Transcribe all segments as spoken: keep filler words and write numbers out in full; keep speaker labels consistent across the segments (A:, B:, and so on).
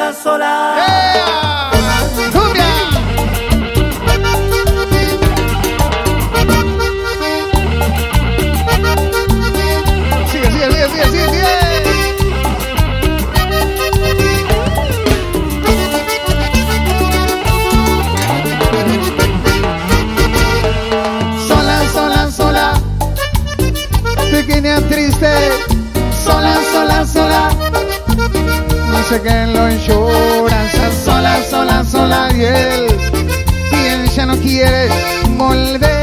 A: sola, sola.
B: ¡Yeah! ¡Cumbia! Sigue, sigue, sigue, sigue, sigue, sigue. Sola, sola, sola, pequeña triste, sola, sola, sola. No sé qué lo llora, sola, sola, sola, y él, y él ya no quiere volver.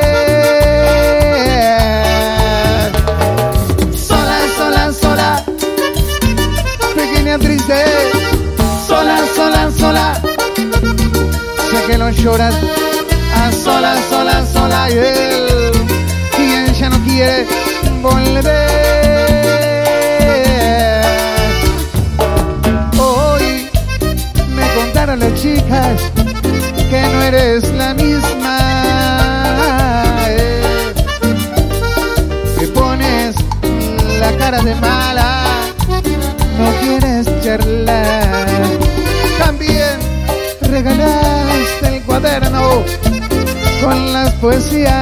B: Sola, sola, sola, pequeña triste, sola, sola, sola. Sé que lo lloras, a sola, sola, sola, y él, y él ya no quiere volver. Las chicas que no eres la misma, eh. Te pones la cara de mala, no quieres charlar. También regalaste el cuaderno con las poesías,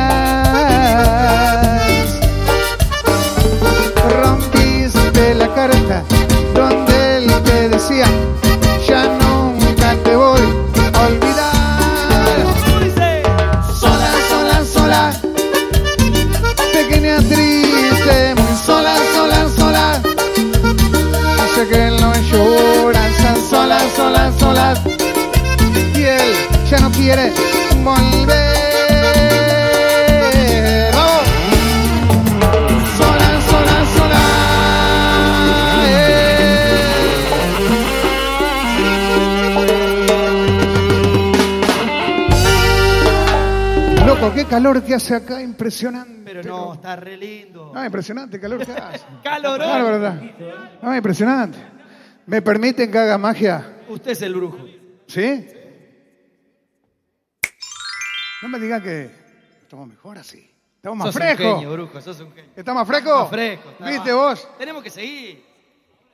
B: rompiste la carta donde él te decía ya no te voy a olvidar. Sola, sola, sola, pequeña triste, muy sola, sola, sola. No sé que no lloras, sola, sola, sola. Y él ya no quiere volver. ¡Vamos! Sola, sola, sola. Loco, qué calor que hace acá, impresionante.
A: Pero no, está re lindo.
B: No, impresionante el calor que hace.
A: ¡Calorón!
B: No, la verdad. No, impresionante. ¿Me permiten que haga magia?
A: Usted es el brujo.
B: ¿Sí? No me digan que estamos mejor así. Estamos más
A: sos
B: frescos.
A: un genio, brujo, sos un genio.
B: ¿Estamos más frescos?
A: Más fresco.
B: ¿Viste vos?
A: Tenemos que seguir.